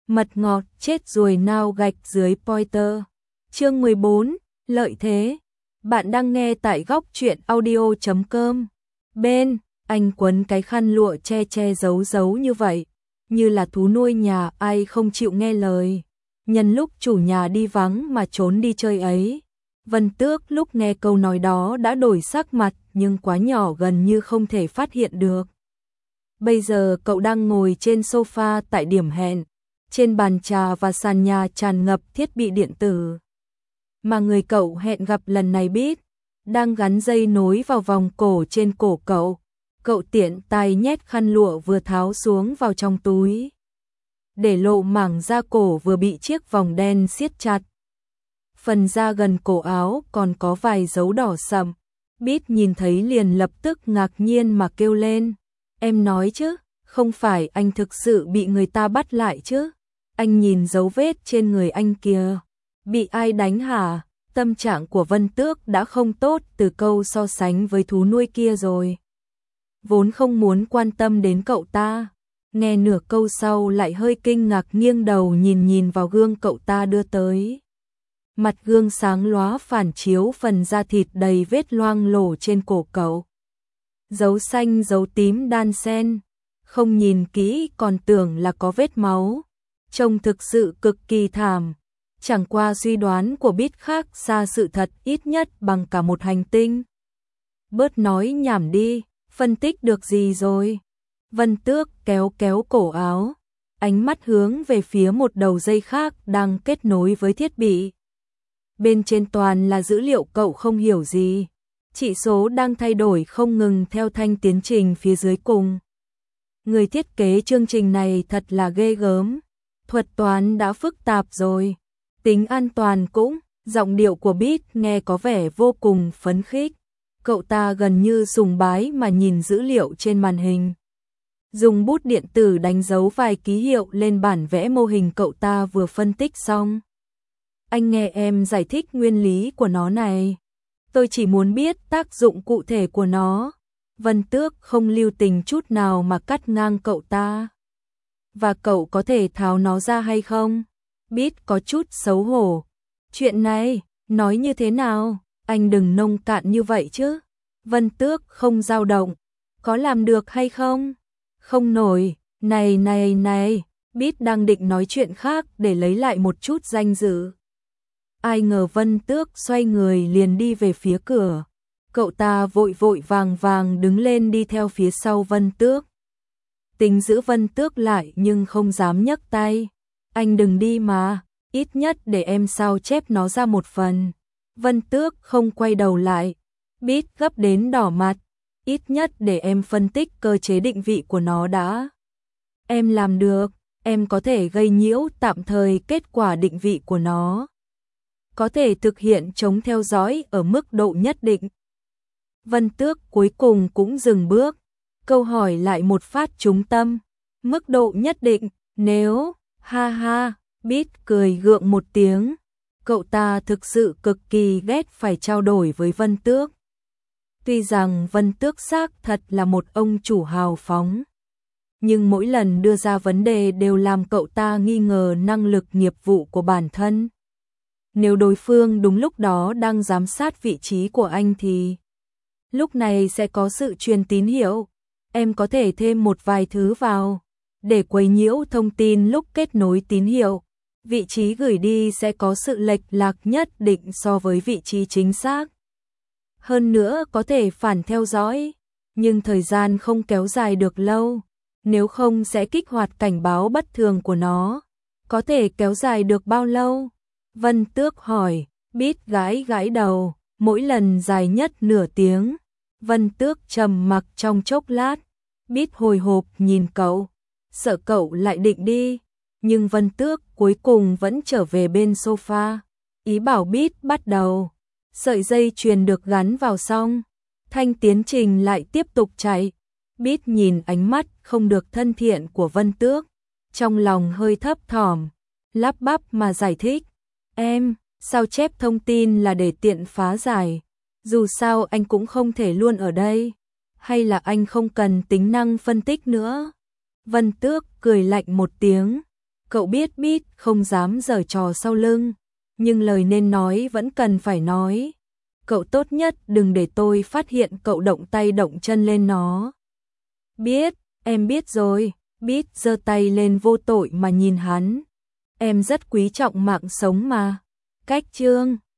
Mật ngọt chết ruồi nao gạch dưới Pointer. Chương 14, lợi thế. Bạn đang nghe tại góc truyện audio.com. Bên, anh quấn cái khăn lụa che che giấu giấu như vậy, như là thú nuôi nhà ai không chịu nghe lời. Nhân lúc chủ nhà đi vắng mà trốn đi chơi ấy. Vân Tước lúc nghe câu nói đó đã đổi sắc mặt, nhưng quá nhỏ gần như không thể phát hiện được. Bây giờ cậu đang ngồi trên sofa tại điểm hẹn, trên bàn trà và sàn nhà tràn ngập thiết bị điện tử. Mà người cậu hẹn gặp lần này biết, đang gắn dây nối vào vòng cổ trên cổ cậu. Cậu tiện tay nhét khăn lụa vừa tháo xuống vào trong túi, để lộ mảng da cổ vừa bị chiếc vòng đen siết chặt. Phần da gần cổ áo còn có vài dấu đỏ sậm. Bít nhìn thấy liền lập tức ngạc nhiên mà kêu lên. Em nói chứ, không phải anh thực sự bị người ta bắt lại chứ? Anh nhìn dấu vết trên người anh kìa. Bị ai đánh hả? Tâm trạng của Vân Tước đã không tốt từ câu so sánh với thú nuôi kia rồi. Vốn không muốn quan tâm đến cậu ta. Nghe nửa câu sau lại hơi kinh ngạc nghiêng đầu nhìn vào gương cậu ta đưa tới. Mặt gương sáng lóa phản chiếu phần da thịt đầy vết loang lổ trên cổ cậu. Dấu xanh dấu tím đan xen, không nhìn kỹ còn tưởng là có vết máu. Trông thực sự cực kỳ thảm. Chẳng qua suy đoán của Bít khác xa sự thật ít nhất bằng cả một hành tinh. Bớt nói nhảm đi, phân tích được gì rồi? Vân Tước kéo cổ áo, ánh mắt hướng về phía một đầu dây khác đang kết nối với thiết bị. Bên trên toàn là dữ liệu cậu không hiểu gì. Chỉ số đang thay đổi không ngừng theo thanh tiến trình phía dưới cùng. Người thiết kế chương trình này thật là ghê gớm. Thuật toán đã phức tạp rồi. Tính an toàn cũng, giọng điệu của Bít nghe có vẻ vô cùng phấn khích. Cậu ta gần như sùng bái mà nhìn dữ liệu trên màn hình. Dùng bút điện tử đánh dấu vài ký hiệu lên bản vẽ mô hình cậu ta vừa phân tích xong. Anh nghe em giải thích nguyên lý của nó này. Tôi chỉ muốn biết tác dụng cụ thể của nó. Vân Tước không lưu tình chút nào mà cắt ngang cậu ta. Và cậu có thể tháo nó ra hay không? Bít có chút xấu hổ. Chuyện này, nói như thế nào? Anh đừng nông cạn như vậy chứ. Vân Tước không dao động. Có làm được hay không? Không nổi. Này. Bít đang định nói chuyện khác để lấy lại một chút danh dự. Ai ngờ Vân Tước xoay người liền đi về phía cửa. Cậu ta vội vàng đứng lên đi theo phía sau Vân Tước. Tính giữ Vân Tước lại nhưng không dám nhấc tay. Anh đừng đi mà, ít nhất để em sao chép nó ra một phần. Vân Tước không quay đầu lại. Bít gấp đến đỏ mặt. Ít nhất để em phân tích cơ chế định vị của nó đã. Em làm được, em có thể gây nhiễu tạm thời kết quả định vị của nó. Có thể thực hiện chống theo dõi ở mức độ nhất định. Vân Tước cuối cùng cũng dừng bước. Câu hỏi lại một phát trúng tâm. Mức độ nhất định, nếu, ha, Bít cười gượng một tiếng. Cậu ta thực sự cực kỳ ghét phải trao đổi với Vân Tước. Tuy rằng Vân Tước xác thật là một ông chủ hào phóng. Nhưng mỗi lần đưa ra vấn đề đều làm cậu ta nghi ngờ năng lực nghiệp vụ của bản thân. Nếu đối phương đúng lúc đó đang giám sát vị trí của anh thì lúc này sẽ có sự truyền tín hiệu. Em có thể thêm một vài thứ vào để quấy nhiễu thông tin lúc kết nối tín hiệu. Vị trí gửi đi sẽ có sự lệch lạc nhất định so với vị trí chính xác. Hơn nữa có thể phản theo dõi, nhưng thời gian không kéo dài được lâu. Nếu không sẽ kích hoạt cảnh báo bất thường của nó. Có thể kéo dài được bao lâu? Vân Tước hỏi. Bít gãi đầu, mỗi lần dài nhất nửa tiếng. Vân Tước trầm mặc trong chốc lát. Bít hồi hộp nhìn cậu, sợ cậu lại định đi. Nhưng Vân Tước cuối cùng vẫn trở về bên sofa. Ý bảo Bít bắt đầu. Sợi dây chuyền được gắn vào xong. Thanh tiến trình lại tiếp tục chạy. Bít nhìn ánh mắt không được thân thiện của Vân Tước. Trong lòng hơi thấp thỏm, lắp bắp mà giải thích. Em, sao chép thông tin là để tiện phá giải. Dù sao anh cũng không thể luôn ở đây. Hay là anh không cần tính năng phân tích nữa? Vân Tước cười lạnh một tiếng. Cậu biết Bít không dám giở trò sau lưng, nhưng lời nên nói vẫn cần phải nói. Cậu tốt nhất đừng để tôi phát hiện cậu động tay động chân lên nó. Biết, em biết rồi. Bít giơ tay lên vô tội mà nhìn hắn. Em rất quý trọng mạng sống mà. Cách Trương